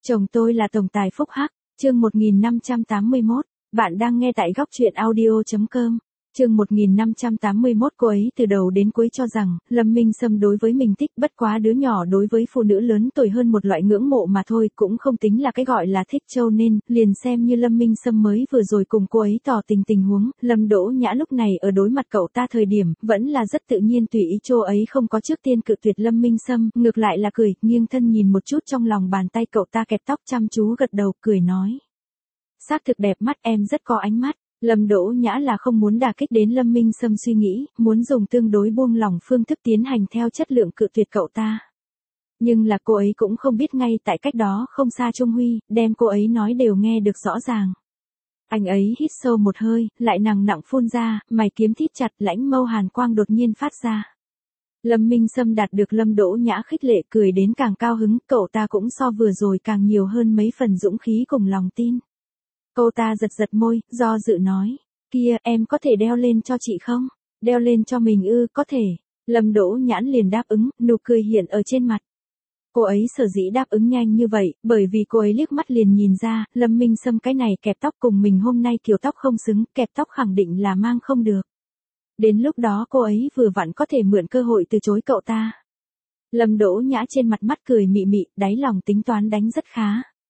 Chồng tôi là tổng tài phúc hắc, chương 1581, bạn đang nghe tại góc truyện audio.com. Chương 1581 cô ấy từ đầu đến cuối cho rằng, Lâm Minh Sâm đối với mình thích bất quá đứa nhỏ đối với phụ nữ lớn tuổi hơn một loại ngưỡng mộ mà thôi cũng không tính là cái gọi là thích cho nên, liền xem như Lâm Minh Sâm mới vừa rồi cùng cô ấy tỏ tình huống, Lâm Đỗ Nhã lúc này ở đối mặt cậu ta thời điểm, vẫn là rất tự nhiên tùy ý cô ấy không có trước tiên cự tuyệt Lâm Minh Sâm, ngược lại là cười, nghiêng thân nhìn một chút trong lòng bàn tay cậu ta kẹp tóc chăm chú gật đầu, cười nói. Xác thực đẹp mắt em rất có ánh mắt. Lâm Đỗ Nhã là không muốn đả kích đến Lâm Minh Sâm suy nghĩ, muốn dùng tương đối buông lỏng phương thức tiến hành theo chất lượng cự tuyệt cậu ta. Nhưng là cô ấy cũng không biết ngay tại cách đó không xa Trung Huy, đem cô ấy nói đều nghe được rõ ràng. Anh ấy hít sâu một hơi, lại nặng nặng phun ra, mày kiếm thít chặt, lãnh mâu hàn quang đột nhiên phát ra. Lâm Minh Sâm đạt được Lâm Đỗ Nhã khích lệ cười đến càng cao hứng, cậu ta cũng so vừa rồi càng nhiều hơn mấy phần dũng khí cùng lòng tin. Cô ta giật giật môi, do dự nói, kia em có thể đeo lên cho chị không? Đeo lên cho mình ư? Có thể. Lâm Đỗ Nhãn liền đáp ứng, nụ cười hiện ở trên mặt. Cô ấy sở dĩ đáp ứng nhanh như vậy, bởi vì cô ấy liếc mắt liền nhìn ra, Lâm Minh Sâm cái này kẹp tóc cùng mình hôm nay kiểu tóc không xứng, kẹp tóc khẳng định là mang không được. Đến lúc đó cô ấy vừa vặn có thể mượn cơ hội từ chối cậu ta. Lâm Đỗ Nhã trên mặt mắt cười mị mị, đáy lòng tính toán đánh rất khá.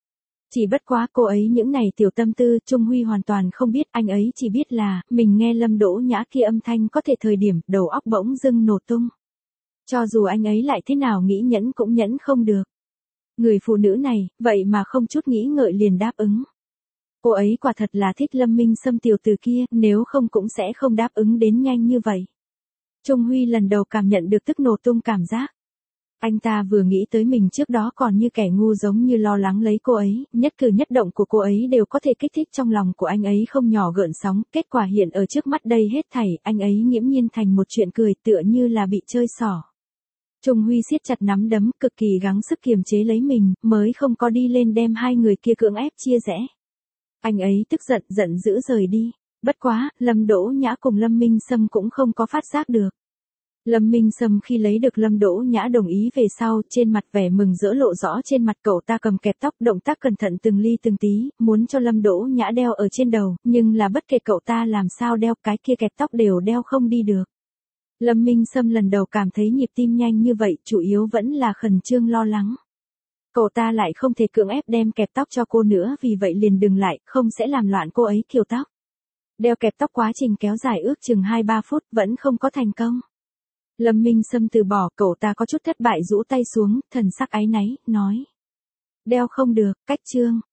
Chỉ bất quá cô ấy những này tiểu tâm tư, Trung Huy hoàn toàn không biết, anh ấy chỉ biết là, mình nghe Lâm Đỗ Nhã kia âm thanh có thể thời điểm, đầu óc bỗng dưng nổ tung. Cho dù anh ấy lại thế nào nghĩ nhẫn cũng nhẫn không được. Người phụ nữ này, vậy mà không chút nghĩ ngợi liền đáp ứng. Cô ấy quả thật là thích Lâm Minh Sâm tiểu tử kia, nếu không cũng sẽ không đáp ứng đến nhanh như vậy. Trung Huy lần đầu cảm nhận được tức nổ tung cảm giác. Anh ta vừa nghĩ tới mình trước đó còn như kẻ ngu giống như lo lắng lấy cô ấy, nhất cử nhất động của cô ấy đều có thể kích thích trong lòng của anh ấy không nhỏ gợn sóng, kết quả hiện ở trước mắt đây hết thảy, anh ấy nghiễm nhiên thành một chuyện cười tựa như là bị chơi xỏ. Trung Huy siết chặt nắm đấm, cực kỳ gắng sức kiềm chế lấy mình, mới không có đi lên đem hai người kia cưỡng ép chia rẽ. Anh ấy tức giận dữ rời đi, bất quá, Lâm Đỗ Nhã cùng Lâm Minh Sâm cũng không có phát giác được. Lâm Minh Sâm khi lấy được Lâm Đỗ Nhã đồng ý về sau, trên mặt vẻ mừng rỡ lộ rõ trên mặt cậu ta cầm kẹp tóc, động tác cẩn thận từng ly từng tí, muốn cho Lâm Đỗ Nhã đeo ở trên đầu, nhưng là bất kể cậu ta làm sao đeo cái kia kẹp tóc đều đeo không đi được. Lâm Minh Sâm lần đầu cảm thấy nhịp tim nhanh như vậy, chủ yếu vẫn là khẩn trương lo lắng. Cậu ta lại không thể cưỡng ép đem kẹp tóc cho cô nữa, vì vậy liền dừng lại, không sẽ làm loạn cô ấy kiểu tóc. Đeo kẹp tóc quá trình kéo dài ước chừng 2-3 phút vẫn không có thành công. Lâm Minh Sâm từ bỏ, cậu ta có chút thất bại rũ tay xuống, thần sắc áy náy, nói. Đeo không được, cách chương.